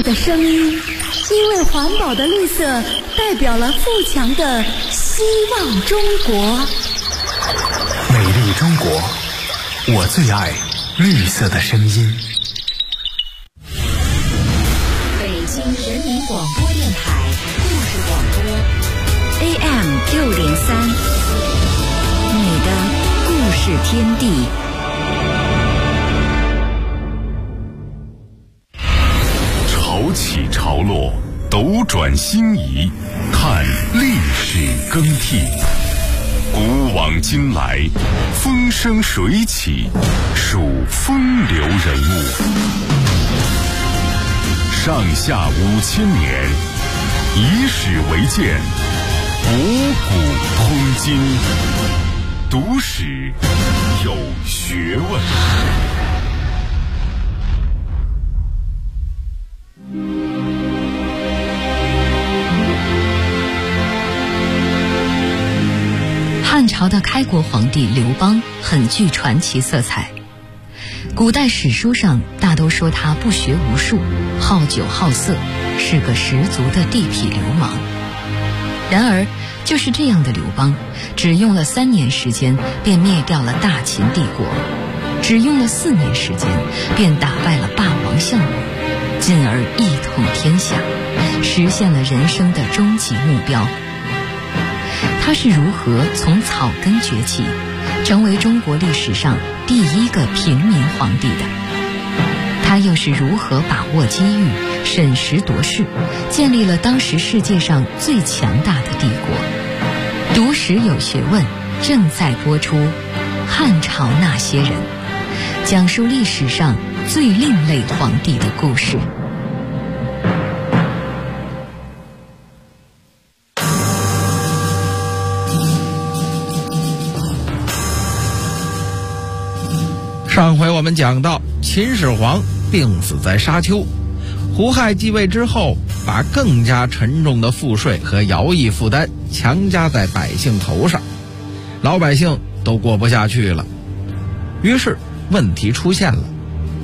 的声音，因为环保的绿色代表了富强的希望中国。 美丽中国，我最爱绿色的声音。 北京人民广播电台故事广播 AM603，你的故事天地。 潮起潮落，斗转星移，看历史更替。古往今来，风生水起，数风流人物。上下5000年，以史为鉴，博古通今。读史有学问。 汉朝的开国皇帝刘邦很具传奇色彩，古代史书上大都说他不学无术，好酒好色，是个十足的地痞流氓。然而就是这样的刘邦，只用了3年时间便灭掉了大秦帝国，只用了4年时间便打败了霸王项羽，进而一统天下，实现了人生的终极目标。他是如何从草根崛起，成为中国历史上第一个平民皇帝的？他又是如何把握机遇，审时度势，建立了当时世界上最强大的帝国？读史有学问，正在播出《汉朝那些人》，讲述历史上最另类皇帝的故事。 上回我们讲到，秦始皇病死在沙丘，胡亥继位之后，把更加沉重的赋税和徭役负担强加在百姓头上，老百姓都过不下去了。于是问题出现了。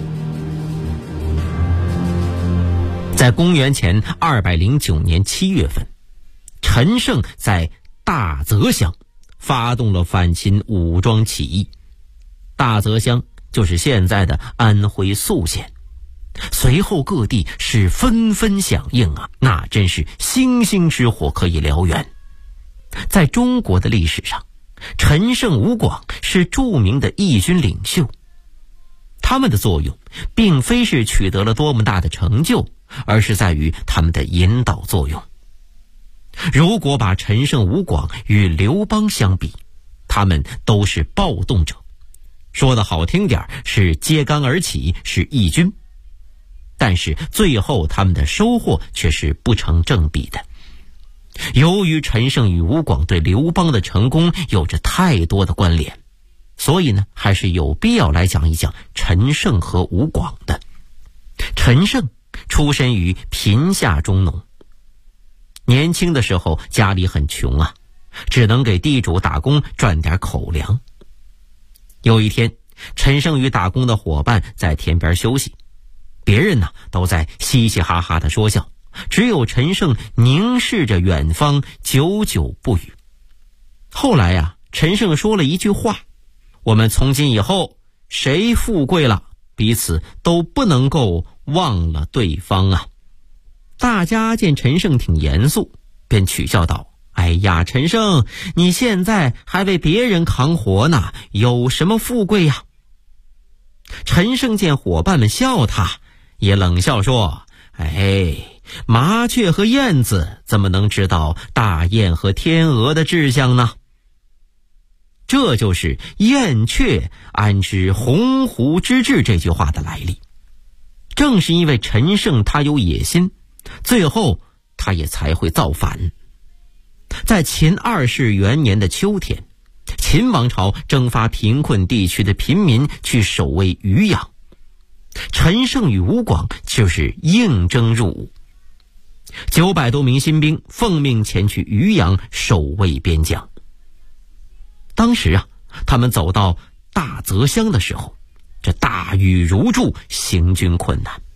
在公元前209年7月份，陈胜在大泽乡发动了反秦武装起义。大泽乡就是现在的安徽宿县，随后各地是纷纷响应啊，那真是星星之火可以燎原。在中国的历史上，陈胜吴广是著名的义军领袖，他们的作用并非是取得了多么大的成就，而是在于他们的引导作用。如果把陈胜吴广与刘邦相比，他们都是暴动者，说得好听点是揭竿而起，是义军，但是最后他们的收获却是不成正比的。由于陈胜与吴广对刘邦的成功有着太多的关联，所以呢，还是有必要来讲一讲陈胜和吴广的。陈胜出身于贫下中农，年轻的时候家里很穷啊，只能给地主打工赚点口粮。有一天，陈胜与打工的伙伴在田边休息，别人呢都在嘻嘻哈哈的说笑，只有陈胜凝视着远方，久久不语。后来呀，陈胜说了一句话：我们从今以后谁富贵了，彼此都不能够忘了对方啊。大家见陈胜挺严肃，便取笑道：哎呀，陈胜，你现在还为别人扛活呢，有什么富贵呀？陈胜见伙伴们笑他，也冷笑说：哎，麻雀和燕子怎么能知道大雁和天鹅的志向呢？这就是燕雀安知鸿鹄之志这句话的来历。正是因为陈胜他有野心，最后他也才会造反。在秦2世元年的秋天，秦王朝征发贫困地区的平民去守卫渔阳，陈胜与吴广就是应征入伍。900多名新兵奉命前去渔阳守卫边疆。当时啊，他们走到大泽乡的时候，这大雨如注，行军困难。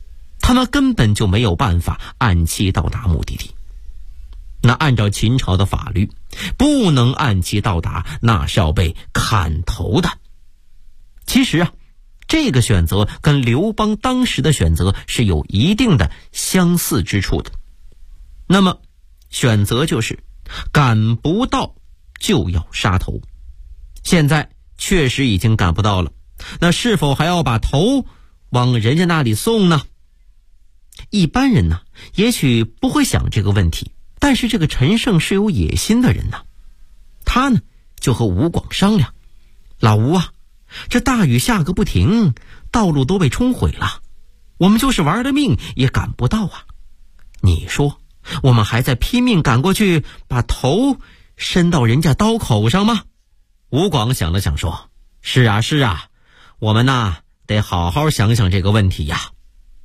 他们根本就没有办法按期到达目的地。那按照秦朝的法律，不能按期到达，那是要被砍头的。其实这个选择跟刘邦当时的选择是有一定的相似之处的。那么选择就是赶不到就要杀头。现在确实已经赶不到了，那是否还要把头往人家那里送呢？一般人呢，也许不会想这个问题，但是这个陈胜是有野心的人呐。他呢就和吴广商量，老吴这大雨下个不停，道路都被冲毁了，我们就是玩了命也赶不到你说我们还在拼命赶过去，把头伸到人家刀口上吗？吴广想了想说，是啊，我们得好好想想这个问题呀。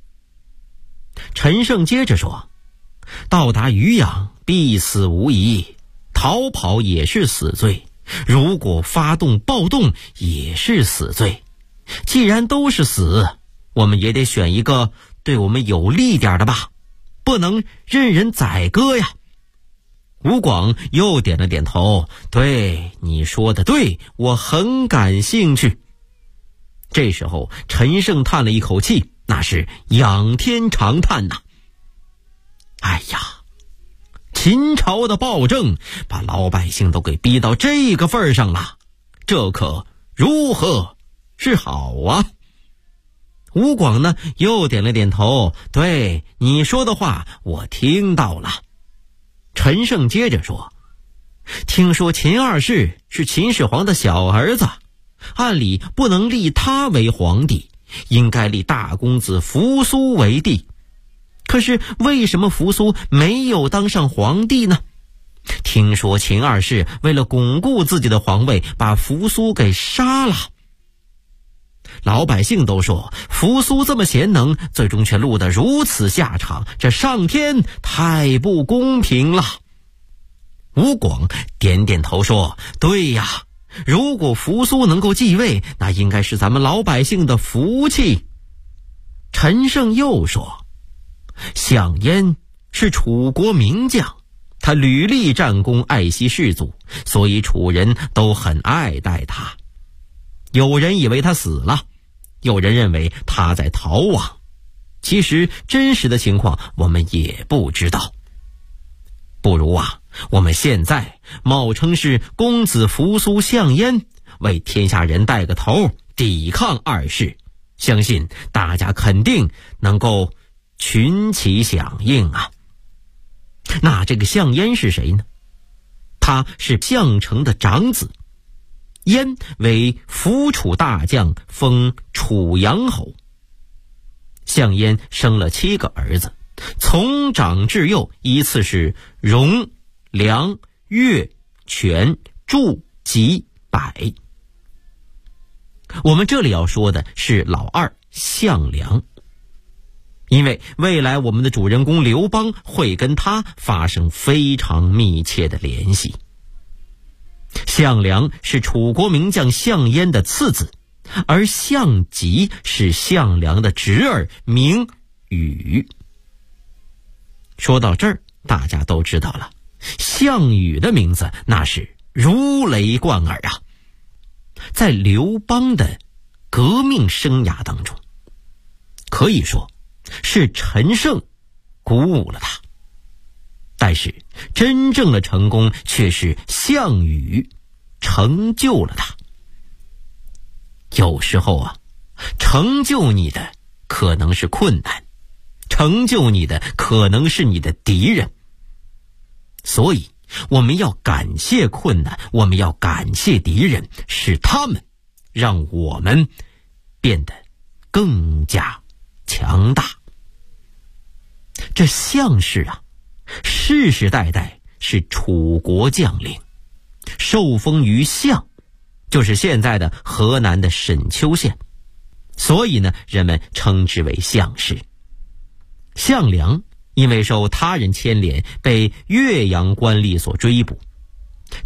陈胜接着说，到达渔阳必死无疑，逃跑也是死罪，如果发动暴动也是死罪。既然都是死，我们也得选一个对我们有利点的吧，不能任人宰割呀。吴广又点了点头，对，你说的对，我很感兴趣。这时候陈胜叹了一口气，那是仰天长叹呐。哎呀，秦朝的暴政把老百姓都给逼到这个份上了，这可如何是好啊？吴广呢又点了点头，对，你说的话我听到了。陈胜接着说，听说秦二世是秦始皇的小儿子，按理不能立他为皇帝，应该立大公子扶苏为帝。可是为什么扶苏没有当上皇帝呢？听说秦二世为了巩固自己的皇位，把扶苏给杀了。老百姓都说扶苏这么贤能，最终却落得如此下场，这上天太不公平了。吴广点点头说，对呀，如果扶苏能够继位，那应该是咱们老百姓的福气。陈胜又说，项燕是楚国名将，他屡立战功，爱惜士卒，所以楚人都很爱戴他。有人以为他死了，有人认为他在逃亡，其实真实的情况我们也不知道。不如我们现在冒称是公子扶苏项燕，为天下人带个头，抵抗二世，相信大家肯定能够群起响应那这个项燕是谁呢？他是项城的长子，燕为扶楚大将，封楚阳侯。项燕生了7个儿子，从长至幼依次是荣、梁、越、权、祝、吉、百。我们这里要说的是老二项梁，因为未来我们的主人公刘邦会跟他发生非常密切的联系。项梁是楚国名将项燕的次子，而项籍是项梁的侄儿，名羽。说到这儿，大家都知道了，项羽的名字那是如雷贯耳在刘邦的革命生涯当中，可以说是陈胜鼓舞了他，但是真正的成功却是项羽成就了他。有时候成就你的可能是困难，成就你的可能是你的敌人，所以我们要感谢困难，我们要感谢敌人，是他们让我们变得更加强大。这项氏世世代代是楚国将领，受封于项，就是现在的河南的沈丘县，所以呢，人们称之为项氏。项梁因为受他人牵连，被岳阳官吏所追捕。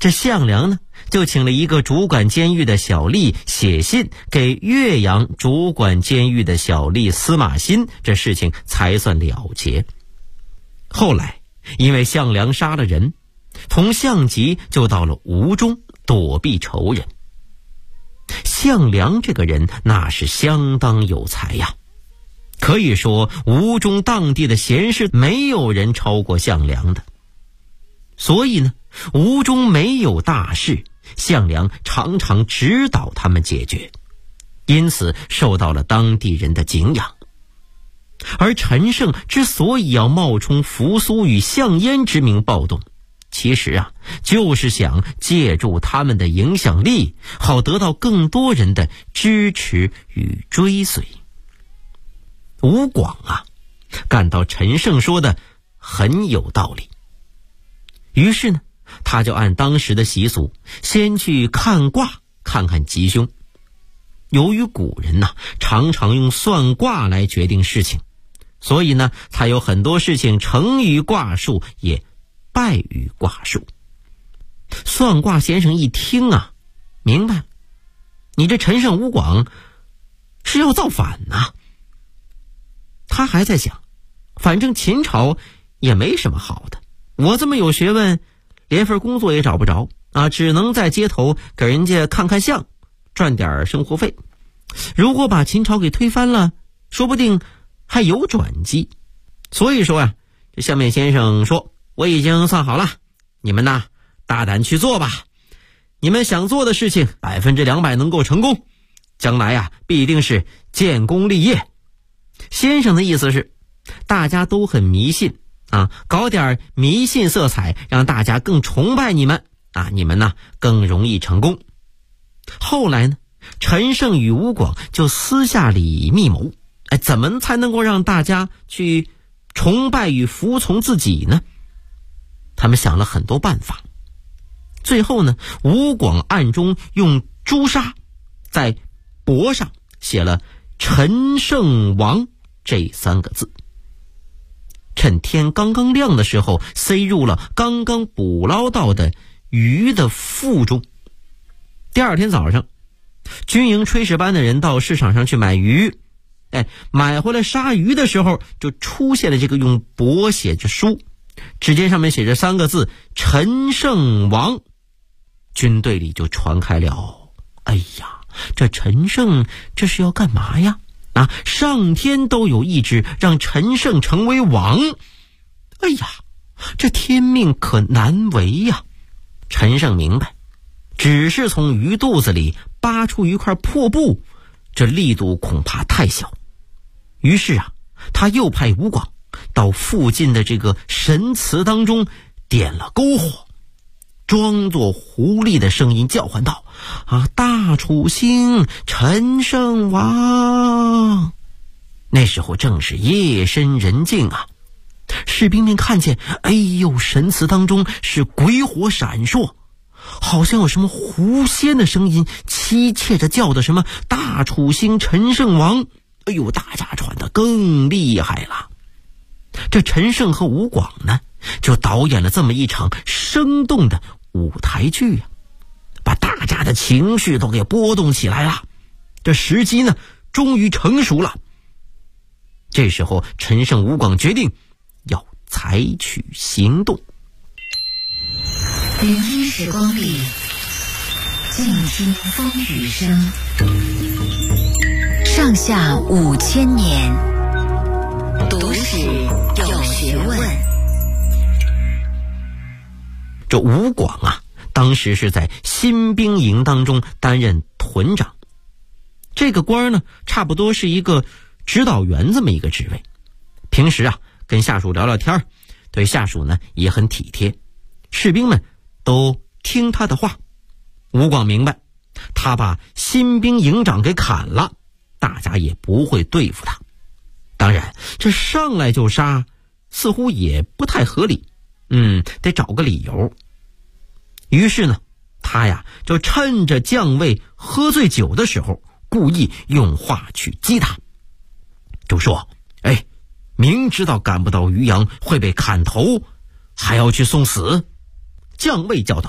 这项梁呢，就请了一个主管监狱的小吏写信给岳阳主管监狱的小吏司马欣，这事情才算了结。后来因为项梁杀了人，同项籍就到了吴中躲避仇人。项梁这个人那是相当有才呀，可以说吴中当地的贤士没有人超过项梁的。所以呢，吴中没有大事，项梁常常指导他们解决，因此受到了当地人的敬仰。而陈胜之所以要冒充扶苏与项燕之名暴动，其实啊，就是想借助他们的影响力，好得到更多人的支持与追随。吴广啊，感到陈胜说的很有道理，于是呢，他就按当时的习俗，先去看卦，看看吉凶。由于古人呢，常常用算卦来决定事情，所以呢，他有很多事情成于卦术，也败于卦术。算卦先生一听啊，明白，你这陈胜吴广是要造反啊。他还在想，反正秦朝也没什么好的，我这么有学问，连份工作也找不着啊，只能在街头给人家看看相，赚点生活费。如果把秦朝给推翻了，说不定还有转机。所以说啊，这下面先生说，我已经算好了，你们呐，大胆去做吧。你们想做的事情200%能够成功，将来啊，必定是建功立业。先生的意思是，大家都很迷信啊，搞点迷信色彩，让大家更崇拜你们啊，你们呢更容易成功。后来呢，陈胜与吴广就私下里密谋，怎么才能够让大家去崇拜与服从自己呢？他们想了很多办法，最后呢，吴广暗中用朱砂在帛上写了陈胜王这3个字，趁天刚刚亮的时候塞入了刚刚捕捞到的鱼的腹中。第二天早上，军营炊事班的人到市场上去买鱼，买回来杀鱼的时候，就出现了这个用帛写着书，只见上面写着3个字陈胜王。军队里就传开了，哎呀，这陈胜这是要干嘛呀？啊，上天都有意志让陈胜成为王，哎呀，这天命可难违呀。陈胜明白，只是从鱼肚子里扒出一块破布，这力度恐怕太小。于是啊，他又派吴广到附近的这个神祠当中点了篝火，装作狐狸的声音叫唤道，大楚兴，陈胜王。那时候正是夜深人静啊，士兵们看见，哎呦，神祠当中是鬼火闪烁，好像有什么狐仙的声音妻妾着叫的什么大楚兴，陈胜王。哎呦，大家传得更厉害了。这陈胜和吴广呢，就导演了这么一场生动的舞台剧啊，把大家的情绪都给波动起来了。这时机呢，终于成熟了。这时候，陈胜吴广决定要采取行动。 聆听时光里，静听风雨声。上下5000年，读史有学问。 这吴广啊，当时是在新兵营当中担任屯长，这个官呢，差不多是一个指导员这么一个职位。平时啊，跟下属聊聊天，对下属呢也很体贴，士兵们都听他的话。吴广明白，他把新兵营长给砍了，大家也不会对付他。当然，这上来就杀，似乎也不太合理，得找个理由。于是呢，他呀就趁着将尉喝醉酒的时候，故意用话去激他，就说：明知道赶不到渔阳会被砍头，还要去送死。将尉叫道：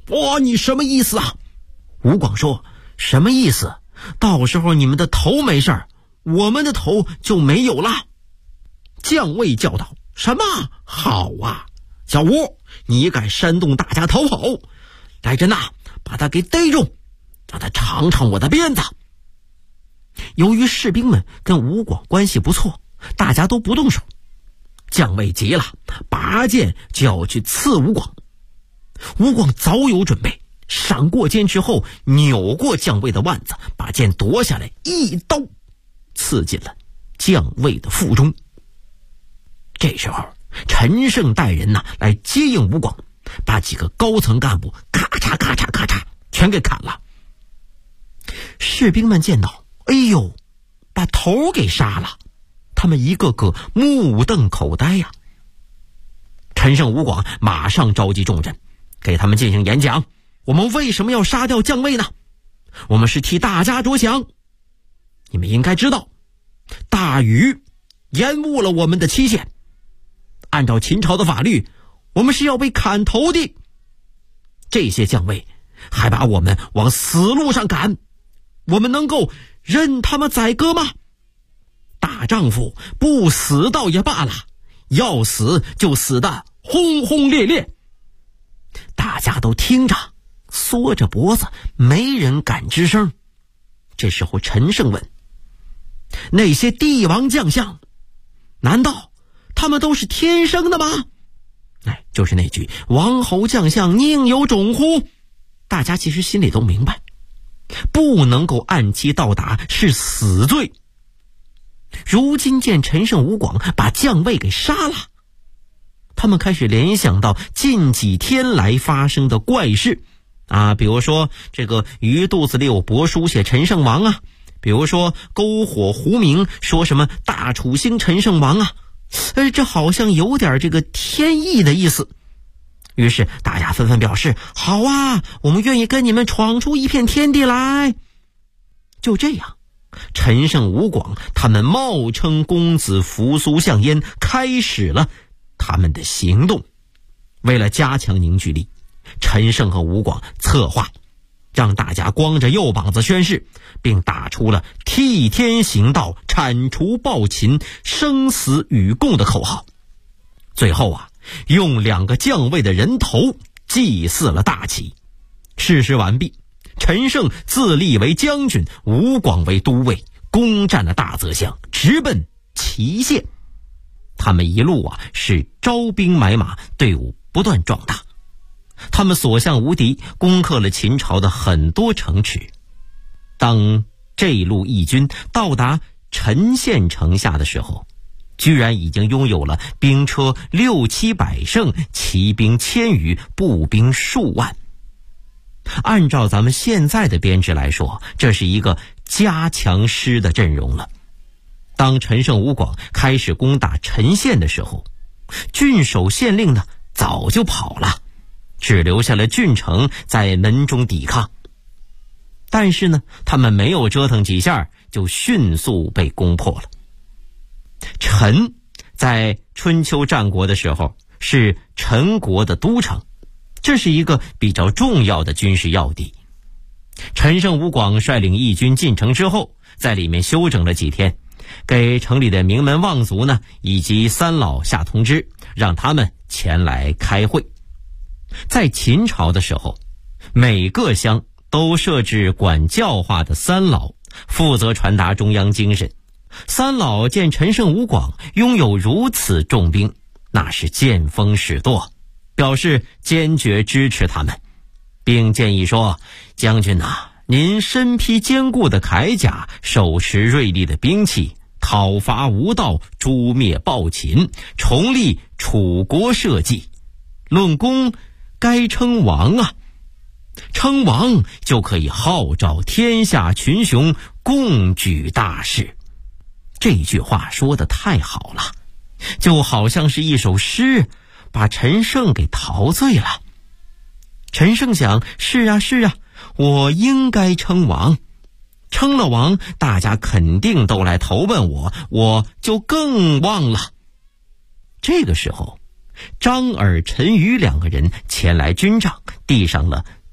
哇，你什么意思啊？吴广说，什么意思？到时候你们的头没事儿，我们的头就没有了。将尉叫道，什么？好啊，小吴，你敢煽动大家逃跑，来人呐，把他给逮住，让他尝尝我的鞭子。由于士兵们跟吴广关系不错，大家都不动手。将尉急了，拔剑就要去刺吴广。吴广早有准备，闪过剑之后，扭过将尉的腕子，把剑夺下来，一刀刺进了将尉的腹中。这时候陈胜带人来接应吴广，把几个高层干部咔嚓咔嚓咔嚓全给砍了。士兵们见到，哎呦，把头给杀了，他们一个个目瞪口呆呀。陈胜、吴广马上召集众人，给他们进行演讲。我们为什么要杀掉将尉呢？我们是替大家着想。你们应该知道，大雨延误了我们的期限，按照秦朝的法律，我们是要被砍头的。这些将尉还把我们往死路上赶，我们能够任他们宰割吗？大丈夫不死倒也罢了，要死就死得轰轰烈烈。大家都听着，缩着脖子，没人敢吱声。这时候陈胜问，那些帝王将相，难道他们都是天生的吗？就是那句王侯将相宁有种乎。大家其实心里都明白，不能够按期到达是死罪。如今见陈胜、吴广把将尉给杀了，他们开始联想到近几天来发生的怪事比如说这个鱼肚子里有帛书写陈胜王啊，比如说篝火狐鸣说什么大楚兴陈胜王啊，这好像有点这个天意的意思。于是大家纷纷表示，好啊，我们愿意跟你们闯出一片天地来。就这样，陈胜、吴广他们冒称公子扶苏项燕，开始了他们的行动。为了加强凝聚力，陈胜和吴广策划让大家光着右膀子宣誓，并打出了替天行道、铲除暴秦、生死与共的口号。最后用2个将尉的人头祭祀了大齐。事实完毕，陈胜自立为将军，吴广为都尉，攻占了大泽乡，直奔祁县。他们一路是招兵买马，队伍不断壮大。他们所向无敌，攻克了秦朝的很多城池。当这一路义军到达陈县城下的时候，居然已经拥有了兵车600-700乘，骑兵1000余，步兵数万。按照咱们现在的编制来说，这是一个加强师的阵容了。当陈胜、吴广开始攻打陈县的时候，郡守县令呢早就跑了，只留下了郡城在门中抵抗。但是呢，他们没有折腾几下，就迅速被攻破了。陈在春秋战国的时候是陈国的都城，这是一个比较重要的军事要地。陈胜、吴广率领义军进城之后，在里面休整了几天，给城里的名门望族呢以及三老下通知，让他们前来开会。在秦朝的时候，每个乡都设置管教化的三老，负责传达中央精神。三老见陈胜、吴广拥有如此重兵，那是见风使舵，表示坚决支持他们，并建议说，将军您身披坚固的铠甲，手持锐利的兵器，讨伐吴道，诛灭暴秦，重立楚国社稷，论功该称王称王就可以号召天下群雄，共举大事。这句话说得太好了，就好像是一首诗，把陈胜给陶醉了。陈胜想，是啊，我应该称王，称了王，大家肯定都来投奔我，我就更旺了。这个时候，张耳、陈馀2个人前来军帐，递上了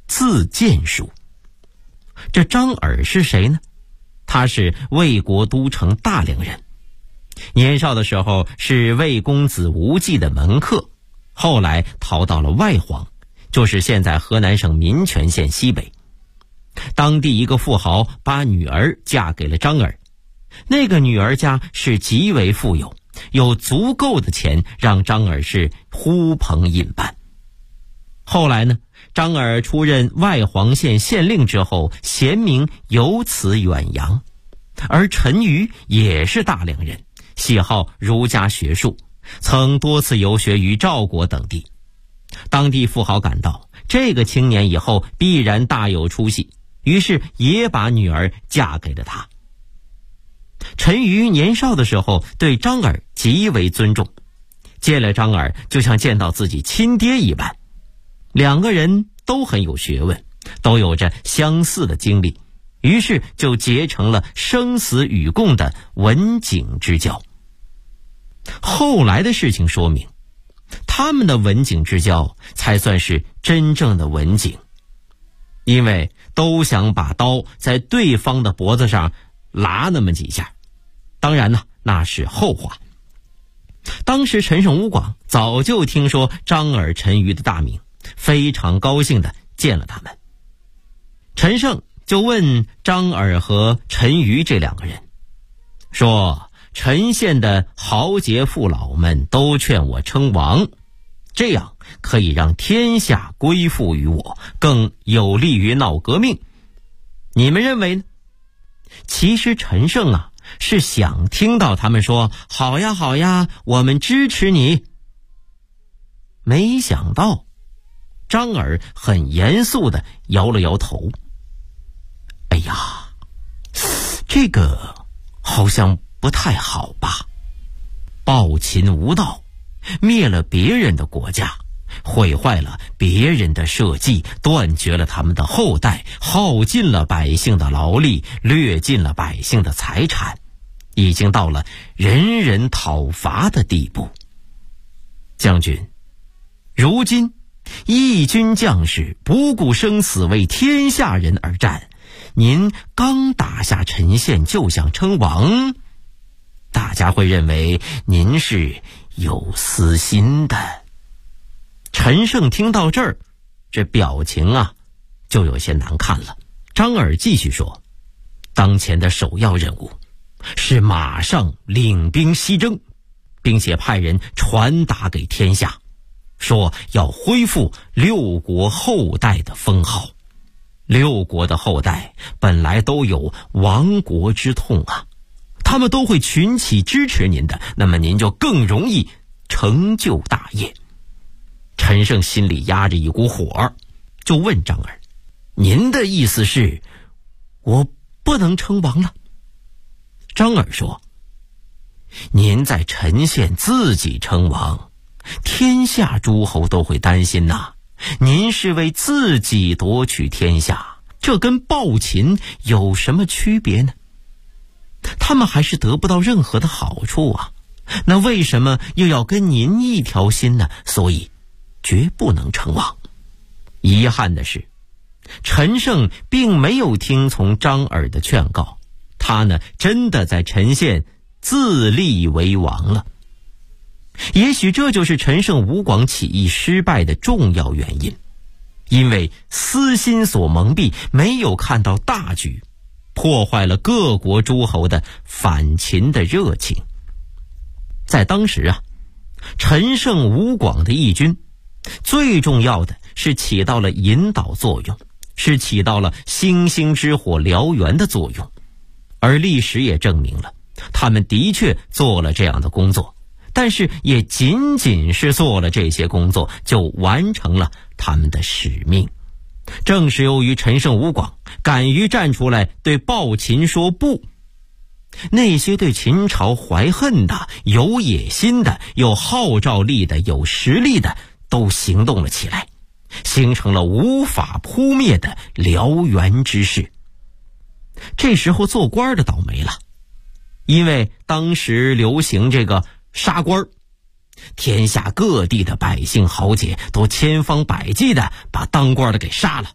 自荐书。这张耳是谁呢？他是魏国都城大梁人，年少的时候是魏公子无忌的门客，后来逃到了外黄，就是现在河南省民权县西北。当地一个富豪把女儿嫁给了张耳，那个女儿家是极为富有，有足够的钱让张耳是呼朋引伴。后来呢，张耳出任外黄县县令之后，贤名由此远扬。而陈馀也是大梁人，喜好儒家学术，曾多次游学于赵国等地。当地富豪感到这个青年以后必然大有出息，于是也把女儿嫁给了他。陈馀年少的时候对张耳极为尊重，见了张耳就像见到自己亲爹一般。两个人都很有学问，都有着相似的经历，于是就结成了生死与共的文景之交。后来的事情说明，他们的文景之交才算是真正的文景，因为都想把刀在对方的脖子上拉那么几下。当然呢，那是后话。当时陈胜吴广早就听说张耳、陈馀的大名，非常高兴地见了他们。陈胜就问张耳和陈馀这两个人说，陈县的豪杰父老们都劝我称王，这样可以让天下归附于我，更有利于闹革命，你们认为呢？其实陈胜啊是想听到他们说好呀好呀，我们支持你。没想到张耳很严肃地摇了摇头。哎呀，这个好像不太好吧？暴秦无道，灭了别人的国家，毁坏了别人的社稷，断绝了他们的后代，耗尽了百姓的劳力，掠尽了百姓的财产，已经到了人人讨伐的地步。将军，如今义军将士不顾生死为天下人而战，您刚打下陈县就想称王，大家会认为您是有私心的。陈胜听到这儿，这表情啊就有些难看了。张耳继续说，当前的首要任务是马上领兵西征，并且派人传达给天下，说要恢复六国后代的封号。六国的后代本来都有亡国之痛啊，他们都会群起支持您的，那么您就更容易成就大业。陈胜心里压着一股火，就问张耳，您的意思是我不能称王了？张耳说，您在陈县自己称王，天下诸侯都会担心呐。您是为自己夺取天下，这跟暴秦有什么区别呢？他们还是得不到任何的好处啊，那为什么又要跟您一条心呢？所以绝不能称王。遗憾的是，陈胜并没有听从张耳的劝告，他呢真的在陈县自立为王了。也许这就是陈胜吴广起义失败的重要原因，因为私心所蒙蔽，没有看到大局，破坏了各国诸侯的反秦的热情。在当时啊，陈胜吴广的义军最重要的是起到了引导作用，是起到了星星之火燎原的作用，而历史也证明了他们的确做了这样的工作，但是也仅仅是做了这些工作就完成了他们的使命。正是由于陈胜吴广敢于站出来对暴秦说不，那些对秦朝怀恨的、有野心的、有号召力的、有实力的都行动了起来，形成了无法扑灭的燎原之势。这时候做官的倒霉了，因为当时流行这个杀官，天下各地的百姓豪杰都千方百计的把当官的给杀了，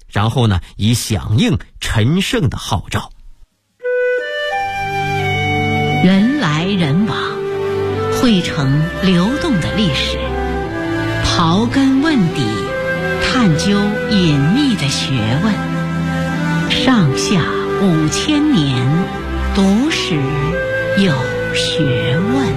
然后呢，以响应陈胜的号召。 人来人往，汇成流动的历史，刨根问底，探究隐秘的学问。上下5000年，读史有学问。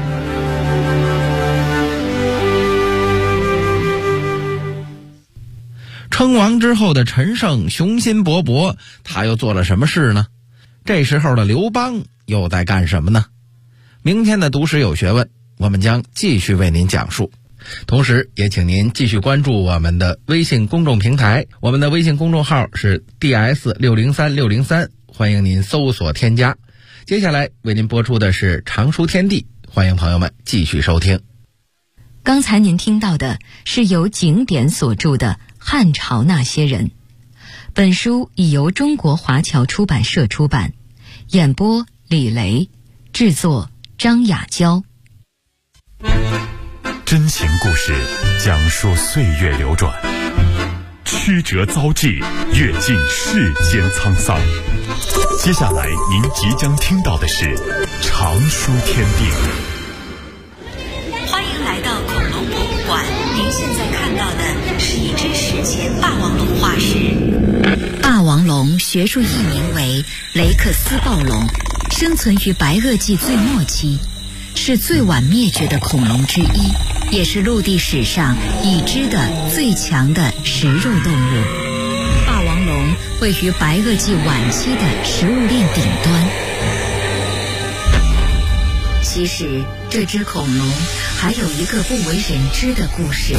称王之后的陈胜雄心勃勃，他又做了什么事呢？这时候的刘邦又在干什么呢？明天的读史有学问，我们将继续为您讲述。同时也请您继续关注我们的微信公众平台，我们的微信公众号是 DS603603，欢迎您搜索添加。接下来为您播出的是常书天地，欢迎朋友们继续收听。 刚才您听到的是由景典所著的《汉朝那些人》，本书已由中国华侨出版社出版，演播李雷，制作张雅娇。 真情故事讲述岁月流转，曲折遭际，阅尽世间沧桑。接下来您即将听到的是常书天地。 欢迎来到恐龙博物馆，您现在看到的是一只史前霸王龙化石。霸王龙学术译名为雷克斯暴龙，生存于白垩纪最末期，是最晚灭绝的恐龙之一，也是陆地史上已知的最强的食肉动物。霸王龙位于白垩纪晚期的食物链顶端。其实这只恐龙还有一个不为人知的故事。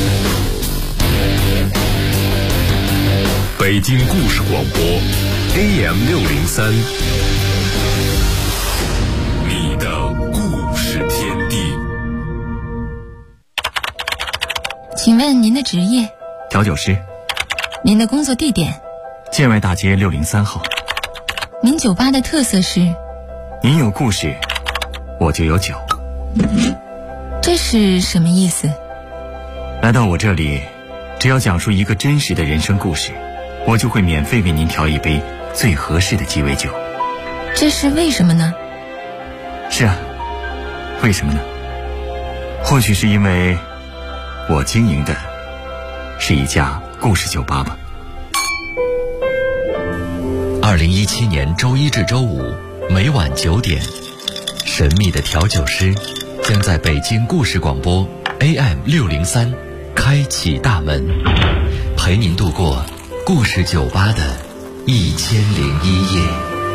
北京故事广播 AM603，你的故事天地。 请问您的职业？ 调酒师。 您的工作地点？ 建外大街603号。 您酒吧的特色是？ 您有故事，我就有酒。 这是什么意思？ 来到我这里，只要讲述一个真实的人生故事，我就会免费为您调一杯最合适的鸡尾酒。 这是为什么呢？ 是啊，为什么呢？或许是因为我经营的是一家故事酒吧吧。 2017年周一至周五每晚9点，神秘的调酒师将在北京故事广播 AM603开启大门，陪您度过故事酒吧的1001夜。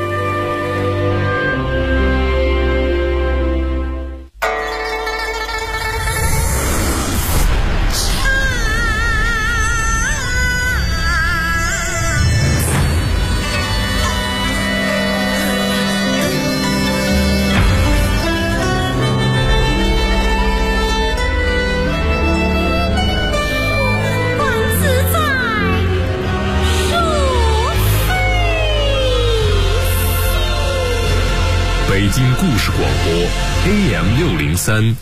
北京故事广播 AM603，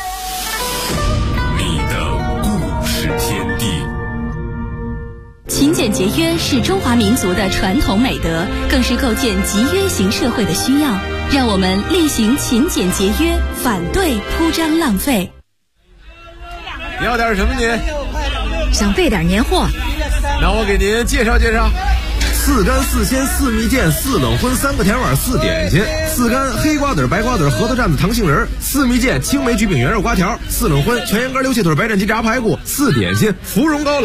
你的故事天地。 勤俭节约是中华民族的传统美德，更是构建集约型社会的需要。让我们厉行勤俭节约，反对铺张浪费。 你要点什么您？ 想备点年货。 那我给您介绍介绍。4干4鲜4蜜饯4冷荤3个甜碗4点心，4干黑瓜子白瓜子核桃蘸子糖杏仁，4蜜饯青梅焗饼圆肉瓜条，4冷荤全羊肝溜蟹腿白斩鸡炸排骨，4点心芙蓉糕